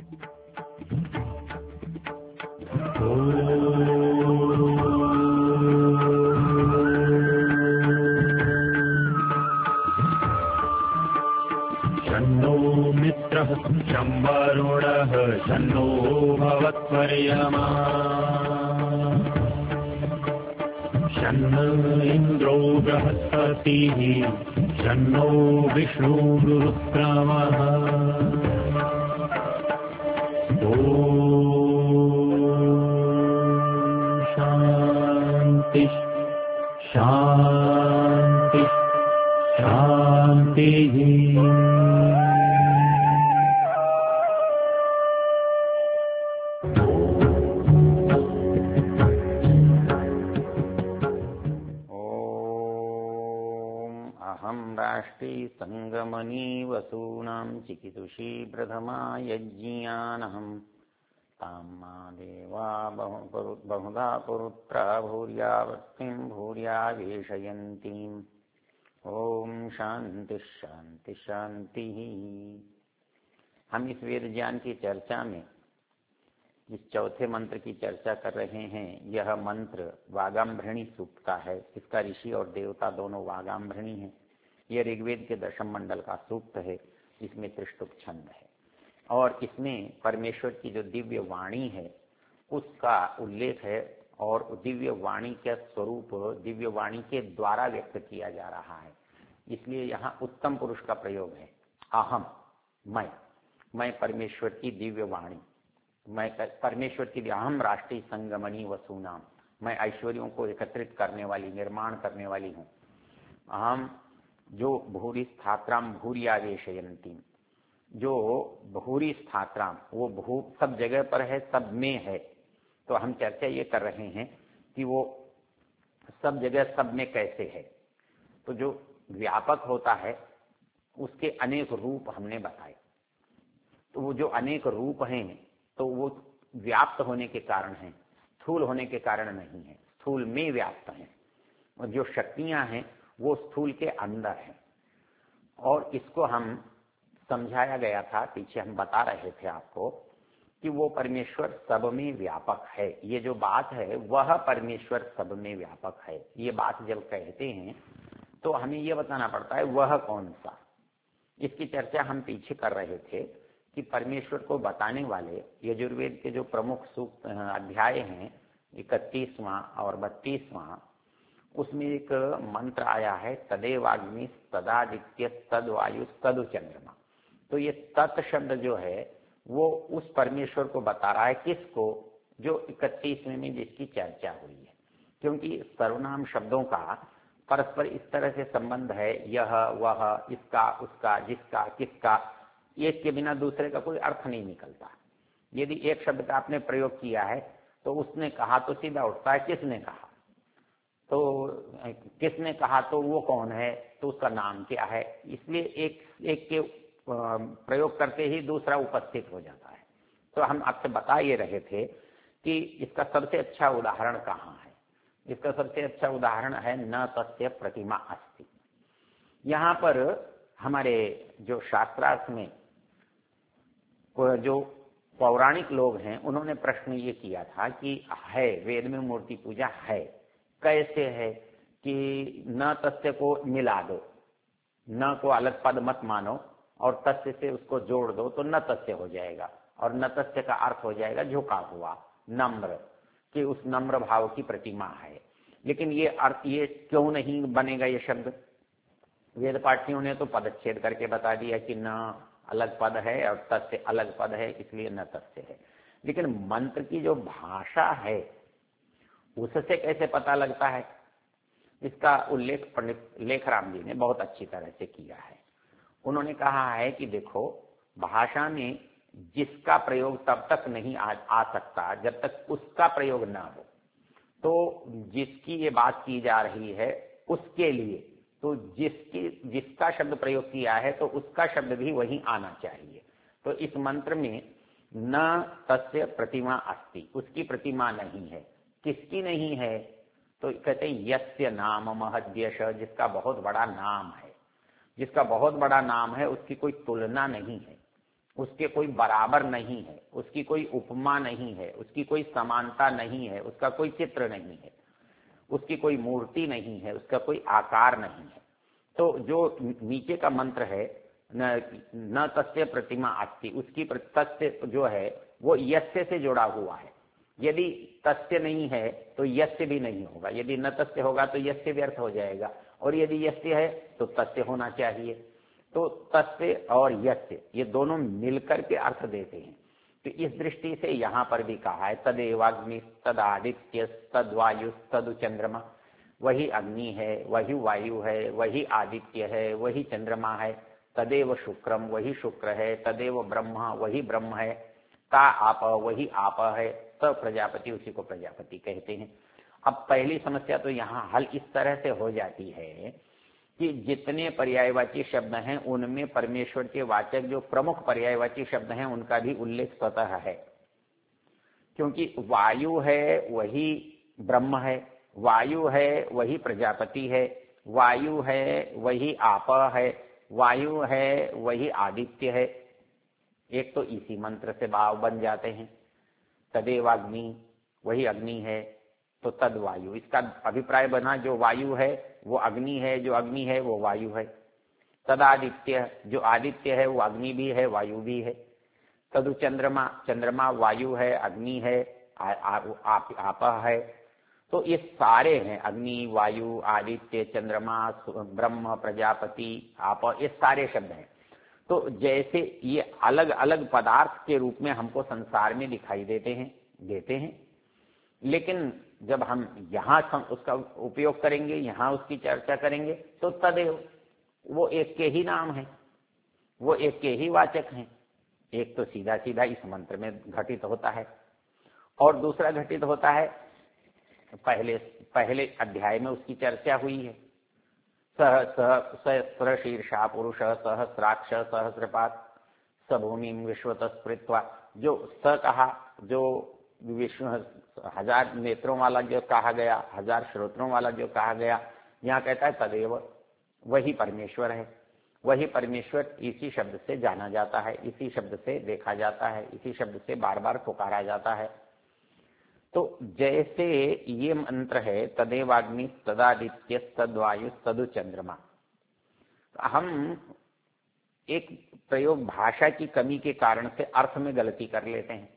शन्नो मित्रः शं वरुणः शन्नो भवत्वर्यमा शन्न इन्द्रो बृहस्पतिः शन्नो विष्णुरुक्रमः ॐ शान्ति शान्ति शान्तिः। संगमनी वसूनां चिकितुषी प्रथमा यज्ञानहं ताम्मा देवा बहुधा पुरुत्रा भूर्यावर्तिं भूर्या वेशयन्तीम्। ओम शांति शांति शांति। हम इस वेद ज्ञान की चर्चा में इस चौथे मंत्र की चर्चा कर रहे हैं। यह मंत्र वागाम्भृणी सूक्त का है। इसका ऋषि और देवता दोनों वागाम्भृणी हैं। यह ऋग्वेद के दशम मंडल का सूक्त है, जिसमें त्रिष्टुप छंद है और इसमें परमेश्वर की जो दिव्य वाणी है उसका उल्लेख है और दिव्य वाणी का स्वरूप दिव्य वाणी के द्वारा व्यक्त किया जा रहा है। इसलिए यहाँ उत्तम पुरुष का प्रयोग है। अहम, मैं परमेश्वर की दिव्य वाणी, मैं परमेश्वर की अहम राष्ट्रीय संगमनी वसूनाम, मैं ऐश्वर्यों को एकत्रित करने वाली, निर्माण करने वाली हूँ। अहम जो भूरि स्थात्राम भूर्यावेशयन्ती, जो भूरि स्थात्राम वो भू सब जगह पर है, सब में है। तो हम चर्चा ये कर रहे हैं कि वो सब जगह सब में कैसे है। तो जो व्यापक होता है उसके अनेक रूप हमने बताए। तो वो जो अनेक रूप हैं तो वो व्याप्त होने के कारण हैं, स्थूल होने के कारण नहीं है। स्थूल में व्याप्त हैं और जो शक्तियां हैं वो स्थूल के अंदर है। और इसको हम समझाया गया था, पीछे हम बता रहे थे आपको कि वो परमेश्वर सब में व्यापक है। ये जो बात है वह परमेश्वर सब में व्यापक है। ये बात जब कहते हैं तो हमें ये बताना पड़ता है वह कौन सा। इसकी चर्चा हम पीछे कर रहे थे कि परमेश्वर को बताने वाले यजुर्वेद के जो प्रमुख सूक्त अध्याय हैं 31वां और 32वां, उसमें एक मंत्र आया है तदेवाग्नि तदादित्य तद्वायु तदु चंद्रमा। तो ये तत् शब्द जो है वो उस परमेश्वर को बता रहा है। किसको? जो 31वें में जिसकी चर्चा हुई है। क्योंकि सर्वनाम शब्दों का परस्पर इस तरह से संबंध है, यह वह, इसका उसका, जिसका किसका, एक के बिना दूसरे का कोई अर्थ नहीं निकलता। यदि एक शब्द का आपने प्रयोग किया है तो उसने कहा तो सीधा उठता है किसने कहा। तो किसने कहा तो वो कौन है, तो उसका नाम क्या है। इसलिए एक के प्रयोग करते ही दूसरा उपस्थित हो जाता है। तो हम आपसे बता ये रहे थे कि इसका सबसे अच्छा उदाहरण कहाँ है। इसका सबसे अच्छा उदाहरण है न तस्य प्रतिमा अस्ति। यहाँ पर हमारे जो शास्त्रार्थ में जो पौराणिक लोग हैं उन्होंने प्रश्न ये किया था कि है वेद में मूर्ति पूजा है, कैसे है कि न तस्य को मिला दो, न को अलग पद मत मानो और तस्य से उसको जोड़ दो तो न तस्य हो जाएगा। और न तस्य का अर्थ हो जाएगा झुका हुआ, नम्र, कि उस नम्र भाव की प्रतिमा है। लेकिन ये अर्थ ये क्यों नहीं बनेगा ये शब्द? वेद पाठियों ने तो पदच्छेद करके बता दिया कि न अलग पद है और तस्य अलग पद है, इसलिए न तस्य है। लेकिन मंत्र की जो भाषा है उससे कैसे पता लगता है? इसका उल्लेख पंडित लेखराम जी ने बहुत अच्छी तरह से किया है। उन्होंने कहा है कि देखो, भाषा में जिसका प्रयोग तब तक नहीं आ सकता जब तक उसका प्रयोग ना हो। तो जिसकी ये बात की जा रही है उसके लिए तो जिसका शब्द प्रयोग किया है तो उसका शब्द भी वहीं आना चाहिए। तो इस मंत्र में न तस्य प्रतिमा अस्ति, उसकी प्रतिमा नहीं है। किसकी नहीं है? तो कहते हैं यस्य नाम महद्यश, जिसका बहुत बड़ा नाम है, जिसका बहुत बड़ा नाम है उसकी कोई तुलना नहीं है। उसके कोई बराबर नहीं है, उसकी कोई उपमा नहीं है, उसकी कोई समानता नहीं है, उसका कोई चित्र नहीं है, उसकी कोई मूर्ति नहीं है, उसका कोई आकार नहीं है। तो जो नीचे का मंत्र है न तस्य प्रतिमा अस्ति, उसकी तस्य जो है वो यस्य से जुड़ा हुआ है। यदि तस्य नहीं है तो यस्य भी नहीं होगा, यदि न तस्य होगा तो यस्य व्यर्थ हो जाएगा, और यदि यस्य है तो तस्य होना चाहिए। तो तस्य और यस्य ये दोनों मिलकर के अर्थ देते हैं। तो इस दृष्टि से यहाँ पर भी कहा है तदेवाग्नि तदादित्य तद्वायु तदु चंद्रमा, वही अग्नि है, वही वायु है, वही आदित्य है, वही चंद्रमा है, तदेव शुक्रम, वही शुक्र है, तदेव ब्रह्मा, वही ब्रह्म है, ता आप, वही आप है, स प्रजापति, उसी को प्रजापति कहते हैं। अब पहली समस्या तो यहाँ हल इस तरह से हो जाती है कि जितने पर्यायवाची शब्द हैं उनमें परमेश्वर के वाचक जो प्रमुख पर्यायवाची शब्द हैं उनका भी उल्लेख स्वतः है, क्योंकि वायु है वही ब्रह्म है, वायु है वही प्रजापति है, वायु है वही आप है, वायु है वही आदित्य है। एक तो इसी मंत्र से भाव बन जाते हैं। तदेवाग्नि, वही अग्नि है, तो तद वायु, इसका अभिप्राय बना जो वायु है वो अग्नि है, जो अग्नि है वो वायु है। तदादित्य, जो आदित्य है वो अग्नि भी है वायु भी है। तदु चंद्रमा, चंद्रमा वायु है अग्नि है आप है। तो ये सारे हैं, अग्नि वायु आदित्य चंद्रमा ब्रह्म प्रजापति आप, ये सारे शब्द हैं। तो जैसे ये अलग अलग पदार्थ के रूप में हमको संसार में दिखाई देते हैं, लेकिन जब हम यहाँ उसका उपयोग करेंगे, यहाँ उसकी चर्चा करेंगे, तो तदेव वो एक के ही नाम है, वो एक के ही वाचक हैं। एक तो सीधा सीधा इस मंत्र में घटित होता है, और दूसरा घटित होता है पहले अध्याय में उसकी चर्चा हुई है। सहस्र शीर्षा पुरुष सहस्राक्ष सहस्रपात स भूमि विश्वतस्पृत्वा, जो स कहा, जो विष्णु 1000 नेत्रों वाला जो कहा गया, 1000 श्रोत्रों वाला जो कहा गया, यहाँ कहता है तदेव, वही परमेश्वर है। वही परमेश्वर इसी शब्द से जाना जाता है, इसी शब्द से देखा जाता है, इसी शब्द से बार बार पुकारा जाता है। तो जैसे ये मंत्र है तदेवाग्नि तदादित्य तद्वायु तदु चंद्रमा, हम एक प्रयोग भाषा की कमी के कारण से अर्थ में गलती कर लेते हैं।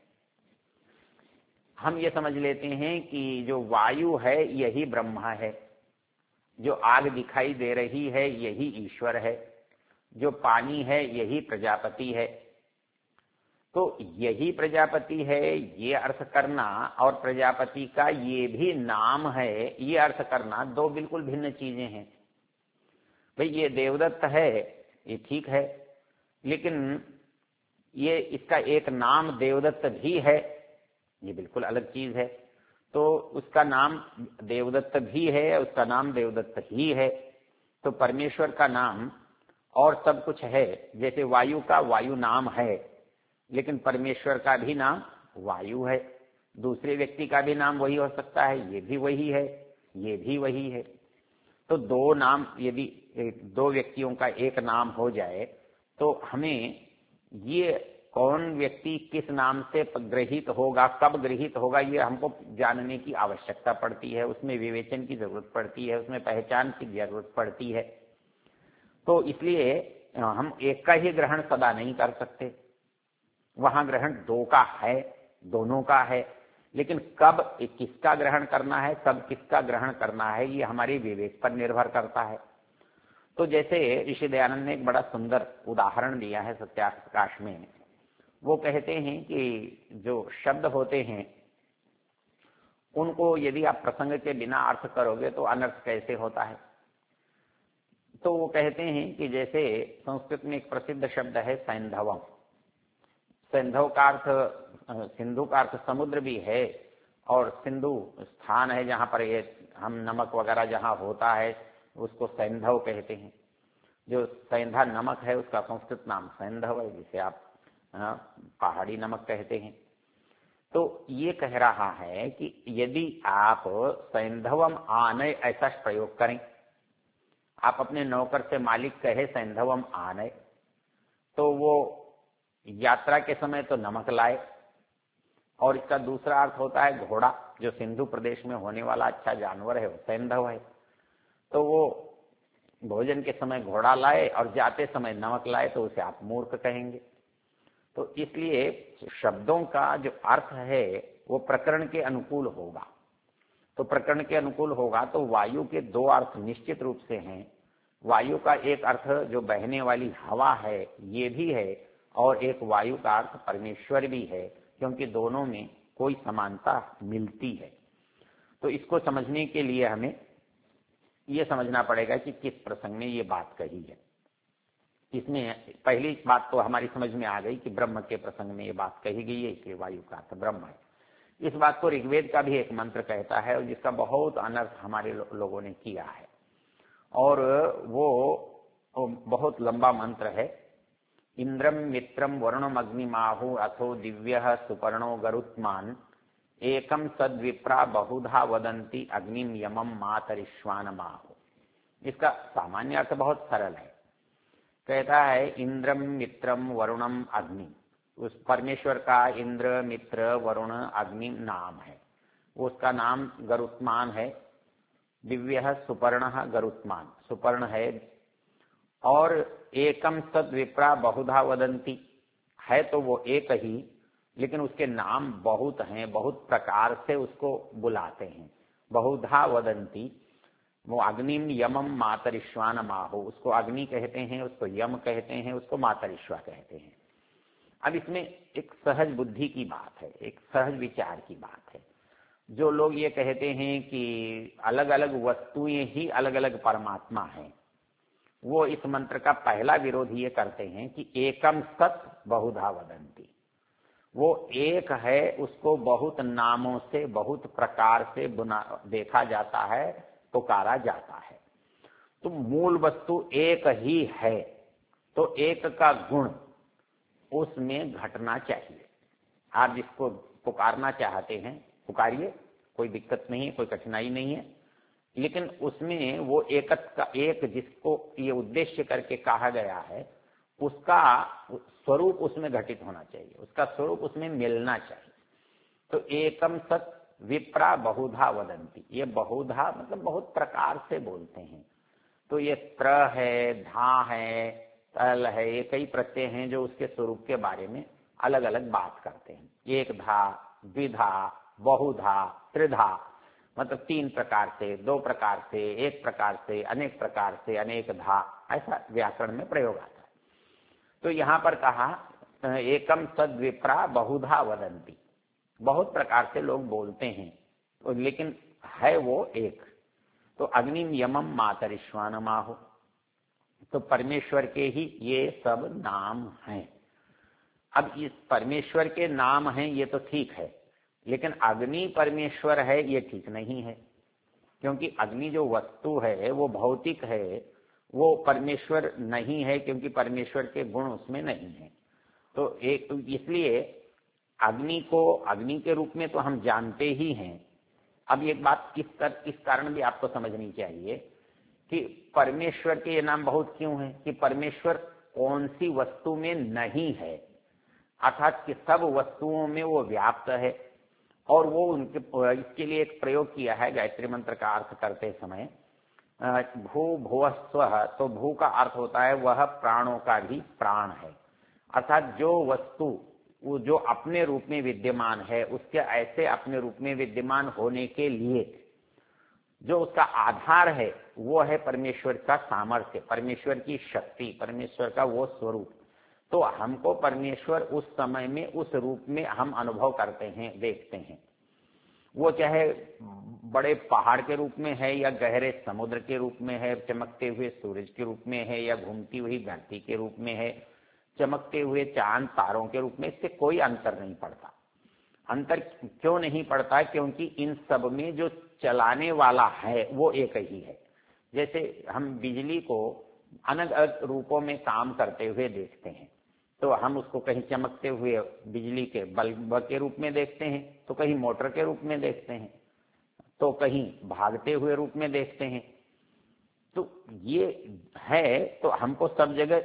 हम ये समझ लेते हैं कि जो वायु है यही ब्रह्मा है, जो आग दिखाई दे रही है यही ईश्वर है, जो पानी है यही प्रजापति है। तो यही प्रजापति है ये अर्थ करना और प्रजापति का ये भी नाम है ये अर्थ करना दो बिल्कुल भिन्न चीजें हैं। भाई ये देवदत्त है ये ठीक है, लेकिन ये इसका एक नाम देवदत्त भी है, ये बिल्कुल अलग चीज है। तो उसका नाम देवदत्त भी है, उसका नाम देवदत्त ही है। तो परमेश्वर का नाम और सब कुछ है, जैसे वायु का वायु नाम है, लेकिन परमेश्वर का भी नाम वायु है। दूसरे व्यक्ति का भी नाम वही हो सकता है, ये भी वही है, ये भी वही है। तो दो नाम, यदि दो व्यक्तियों का एक नाम हो जाए तो हमें ये कौन व्यक्ति किस नाम से गृहीत होगा, कब गृहीत होगा, ये हमको जानने की आवश्यकता पड़ती है, उसमें विवेचन की जरूरत पड़ती है, उसमें पहचान की जरूरत पड़ती है। तो इसलिए हम एक का ही ग्रहण सदा नहीं कर सकते, वहां ग्रहण दो का है, दोनों का है, लेकिन कब किसका ग्रहण करना है, कब किसका ग्रहण करना है, ये हमारे विवेक पर निर्भर करता है। तो जैसे ऋषि दयानंद ने एक बड़ा सुंदर उदाहरण दिया है सत्याप्रकाश में। वो कहते हैं कि जो शब्द होते हैं उनको यदि आप प्रसंग के बिना अर्थ करोगे तो अनर्थ कैसे होता है। तो वो कहते हैं कि जैसे संस्कृत में एक प्रसिद्ध शब्द है सैंधवम। सैंधव का अर्थ सिंधु का अर्थ समुद्र भी है, और सिंधु स्थान है जहां पर ये हम नमक वगैरह जहां होता है उसको सैंधव कहते हैं। जो सैंधा नमक है उसका संस्कृत नाम सैंधव है, जिसे आप पहाड़ी नमक कहते हैं। तो ये कह रहा है कि यदि आप सैंधवम आनय ऐसा प्रयोग करें, आप अपने नौकर से मालिक कहे सैंधवम आनय, तो वो यात्रा के समय तो नमक लाए, और इसका दूसरा अर्थ होता है घोड़ा, जो सिंधु प्रदेश में होने वाला अच्छा जानवर है, सैंधव है, तो वो भोजन के समय घोड़ा लाए और जाते समय नमक लाए, तो उसे आप मूर्ख कहेंगे। तो इसलिए शब्दों का जो अर्थ है वो प्रकरण के अनुकूल होगा। तो प्रकरण के अनुकूल होगा तो वायु के दो अर्थ निश्चित रूप से हैं। वायु का एक अर्थ जो बहने वाली हवा है ये भी है, और एक वायु का अर्थ परमेश्वर भी है, क्योंकि दोनों में कोई समानता मिलती है। तो इसको समझने के लिए हमें ये समझना पड़ेगा कि किस प्रसंग में ये बात कही है। इसमें पहली बात तो हमारी समझ में आ गई कि ब्रह्म के प्रसंग में ये बात कही गई है, इसलिए वायु का अर्थ ब्रह्म है। इस बात को ऋग्वेद का भी एक मंत्र कहता है, और जिसका बहुत अनर्थ हमारे लोगों ने किया है, और वो बहुत लंबा मंत्र है। इंद्रम मित्रम वरुणम अग्निमाहु अथो दिव्य सुपर्णो गरुत्मान एकम सद्विप्रा बहुधा वदंती अग्निम यमम मातरिश्वान माहु। इसका सामान्य अर्थ बहुत सरल है। कहता है इंद्रम मित्रम वरुणम अग्नि, उस परमेश्वर का इंद्र मित्र वरुण अग्नि नाम है, उसका नाम गरुत्मान है। दिव्य सुपर्ण गरुत्मान, सुपर्ण है। और एकम सद विप्रा बहुधा वदंती है, तो वो एक ही, लेकिन उसके नाम बहुत हैं, बहुत प्रकार से उसको बुलाते हैं। बहुधा वदंती, वो अग्निम यमम मातरिश्वान माहु, उसको अग्नि कहते हैं, उसको यम कहते हैं, उसको मातरिश्वा कहते हैं। अब इसमें एक सहज बुद्धि की बात है, एक सहज विचार की बात है। जो लोग ये कहते हैं कि अलग अलग वस्तुएं ही अलग अलग परमात्मा हैं, वो इस मंत्र का पहला विरोध ये करते हैं कि एकम सत बहुधा वदंती, वो एक है, उसको बहुत नामों से बहुत प्रकार से देखा जाता है, पुकारा जाता है। तो मूल वस्तु एक ही है, तो एक का गुण उसमें घटना चाहिए। आप जिसको पुकारना चाहते हैं पुकारिए, कोई दिक्कत नहीं है, कोई कठिनाई नहीं है, लेकिन उसमें वो एक जिसको ये उद्देश्य करके कहा गया है, उसका स्वरूप उसमें घटित होना चाहिए, उसका स्वरूप उसमें मिलना चाहिए। तो एकम सत विप्रा बहुधा वदंती, ये बहुधा मतलब बहुत प्रकार से बोलते हैं। तो ये त्र है, धा है, तल है, ये कई प्रत्यय हैं जो उसके स्वरूप के बारे में अलग अलग बात करते हैं। एक धा, द्विधा, बहुधा, त्रिधा, मतलब तीन प्रकार से, दो प्रकार से, एक प्रकार से, अनेक प्रकार से, अनेक धा, ऐसा व्याकरण में प्रयोग आता है। तो यहां पर कहा एकम सद्विप्रा बहुधा वदंती, बहुत प्रकार से लोग बोलते हैं, तो लेकिन है वो एक। तो अग्निम यमम मातरिश्वान माहु, तो परमेश्वर के ही ये सब नाम हैं। अब इस परमेश्वर के नाम हैं ये तो ठीक है, लेकिन अग्नि परमेश्वर है ये ठीक नहीं है, क्योंकि अग्नि जो वस्तु है वो भौतिक है, वो परमेश्वर नहीं है, क्योंकि परमेश्वर के गुण उसमें नहीं है। तो इसलिए अग्नि को अग्नि के रूप में तो हम जानते ही हैं। अब एक बात इस कारण भी आपको समझनी चाहिए कि परमेश्वर के ये नाम बहुत क्यों है, कि परमेश्वर कौन सी वस्तु में नहीं है, अर्थात कि सब वस्तुओं में वो व्याप्त है। और वो उनके इसके लिए एक प्रयोग किया है गायत्री मंत्र का अर्थ करते समय, भू भुव स्वः, तो भू का अर्थ होता है वह प्राणों का भी प्राण है, अर्थात जो वस्तु वो जो अपने रूप में विद्यमान है, उसके ऐसे अपने रूप में विद्यमान होने के लिए जो उसका आधार है वो है परमेश्वर का सामर्थ्य, परमेश्वर की शक्ति, परमेश्वर का वो स्वरूप। तो हमको परमेश्वर उस समय में उस रूप में हम अनुभव करते हैं, देखते हैं। वो चाहे बड़े पहाड़ के रूप में है, या गहरे समुद्र के रूप में है, चमकते हुए सूरज के रूप में है, या घूमती हुई धरती के रूप में है, चमकते हुए चांद तारों के रूप में, इससे कोई अंतर नहीं पड़ता। अंतर क्यों नहीं पड़ता? क्योंकि इन सब में जो चलाने वाला है वो एक ही है। जैसे हम बिजली को अलग अलग रूपों में काम करते हुए देखते हैं, तो हम उसको कहीं चमकते हुए बिजली के बल्ब के रूप में देखते हैं, तो कहीं मोटर के रूप में देखते हैं, तो कहीं भागते हुए रूप में देखते हैं। तो ये है, तो हमको सब जगह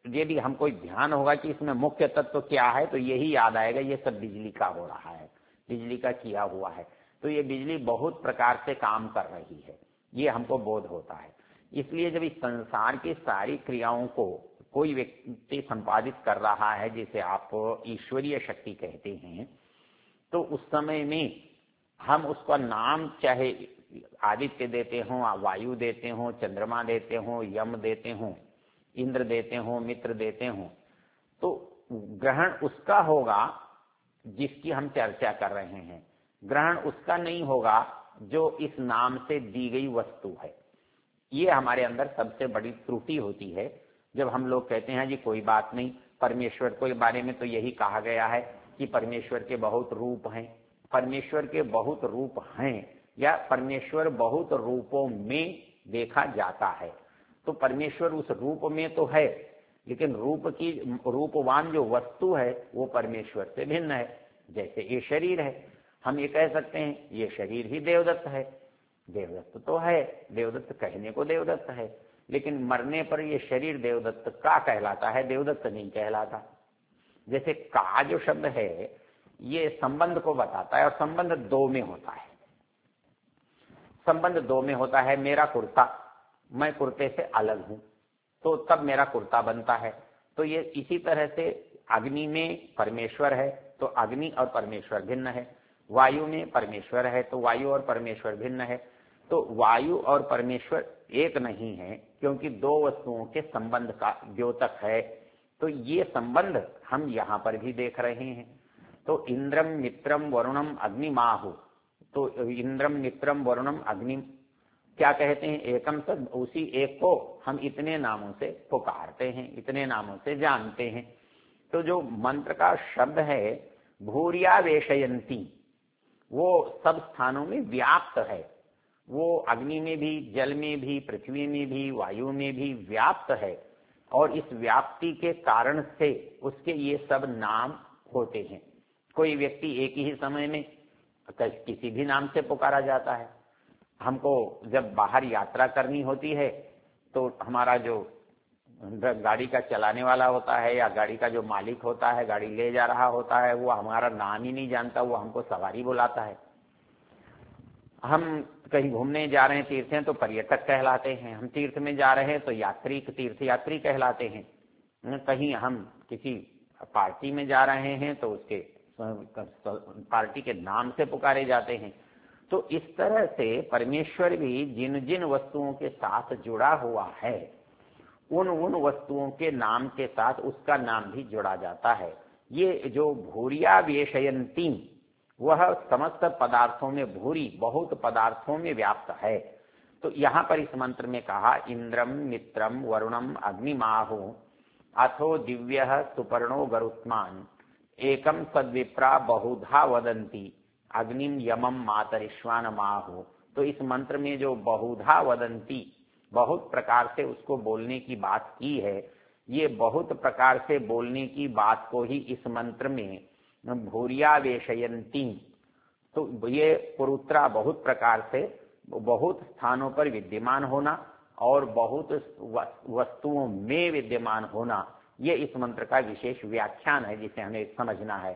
ये भी हमको ध्यान होगा कि इसमें मुख्य तत्व क्या है, तो यही याद आएगा ये सब बिजली का हो रहा है, बिजली का किया हुआ है। तो ये बिजली बहुत प्रकार से काम कर रही है, ये हमको बोध होता है। इसलिए जब इस संसार की सारी क्रियाओं को कोई व्यक्ति संपादित कर रहा है, जिसे आप ईश्वरीय शक्ति कहते हैं, तो उस समय में हम उसका नाम चाहे आदित्य देते हों, वायु देते हों, चंद्रमा देते हों, यम देते हों, इंद्र देते हों, मित्र देते हों, तो ग्रहण उसका होगा जिसकी हम चर्चा कर रहे हैं। ग्रहण उसका नहीं होगा जो इस नाम से दी गई वस्तु है। ये हमारे अंदर सबसे बड़ी त्रुटि होती है जब हम लोग कहते हैं जी कोई बात नहीं, परमेश्वर के बारे में तो यही कहा गया है कि परमेश्वर के बहुत रूप हैं। परमेश्वर के बहुत रूप हैं या परमेश्वर बहुत रूपों में देखा जाता है, तो परमेश्वर उस रूप में तो है, लेकिन रूपवान जो वस्तु है वो परमेश्वर से भिन्न है। जैसे ये शरीर है, हम ये कह सकते हैं ये शरीर ही देवदत्त है। देवदत्त तो है, देवदत्त कहने को देवदत्त है, लेकिन मरने पर ये शरीर देवदत्त का कहलाता है, देवदत्त नहीं कहलाता। जैसे का जो शब्द है ये संबंध को बताता है, और संबंध दो में होता है। संबंध दो में होता है। मेरा कुर्ता, मैं कुर्ते से अलग हूं तो तब मेरा कुर्ता बनता है। तो ये इसी तरह से अग्नि में परमेश्वर है तो अग्नि और परमेश्वर भिन्न है। वायु में परमेश्वर है तो वायु और परमेश्वर भिन्न है। तो वायु और परमेश्वर एक नहीं है, क्योंकि दो वस्तुओं के संबंध का द्योतक है। तो ये संबंध हम यहाँ पर भी देख रहे हैं। तो इंद्रम मित्रम वरुणम अग्निमाहु, तो इंद्रम मित्रम वरुणम अग्नि क्या कहते हैं? एकम सद, उसी एक को हम इतने नामों से पुकारते हैं, इतने नामों से जानते हैं। तो जो मंत्र का शब्द है भूरिया वेशयंती, वो सब स्थानों में व्याप्त है। वो अग्नि में भी, जल में भी, पृथ्वी में भी, वायु में भी व्याप्त है, और इस व्याप्ति के कारण से उसके ये सब नाम होते हैं। कोई व्यक्ति एक ही समय में किसी भी नाम से पुकारा जाता है। हमको जब बाहर यात्रा करनी होती है तो हमारा जो गाड़ी का चलाने वाला होता है या गाड़ी का जो मालिक होता है, गाड़ी ले जा रहा होता है, वो हमारा नाम ही नहीं जानता, वो हमको सवारी बुलाता है। हम कहीं घूमने जा रहे हैं, तीर्थ हैं, तो पर्यटक कहलाते हैं। हम तीर्थ में जा रहे हैं तो यात्री, तीर्थ यात्री कहलाते हैं। कहीं हम किसी पार्टी में जा रहे हैं तो उसके पार्टी के नाम से पुकारे जाते हैं। तो इस तरह से परमेश्वर भी जिन जिन वस्तुओं के साथ जुड़ा हुआ है उन उन वस्तुओं के नाम के साथ उसका नाम भी जुड़ा जाता है। ये जो भूरिया वेशयंती, वह समस्त पदार्थों में, भूरी बहुत पदार्थों में व्याप्त है। तो यहाँ पर इस मंत्र में कहा इंद्रम मित्रम वरुणम अग्निमाहु अथो दिव्य सुपर्णो गरुत्मान एकम सद्विप्रा बहुधा वदंती अग्निम यमम मातरिश्वान माहु। तो इस मंत्र में जो बहुधा वदंती, बहुत प्रकार से उसको बोलने की बात की है, ये बहुत प्रकार से बोलने की बात को ही इस मंत्र में भूरिया वेशयंती, तो ये पुरुत्रा बहुत प्रकार से, बहुत स्थानों पर विद्यमान होना और बहुत वस्तुओं में विद्यमान होना, ये इस मंत्र का विशेष व्याख्यान है जिसे हमें समझना है।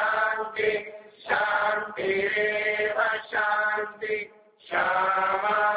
शांति शांतिरेव शांति शामा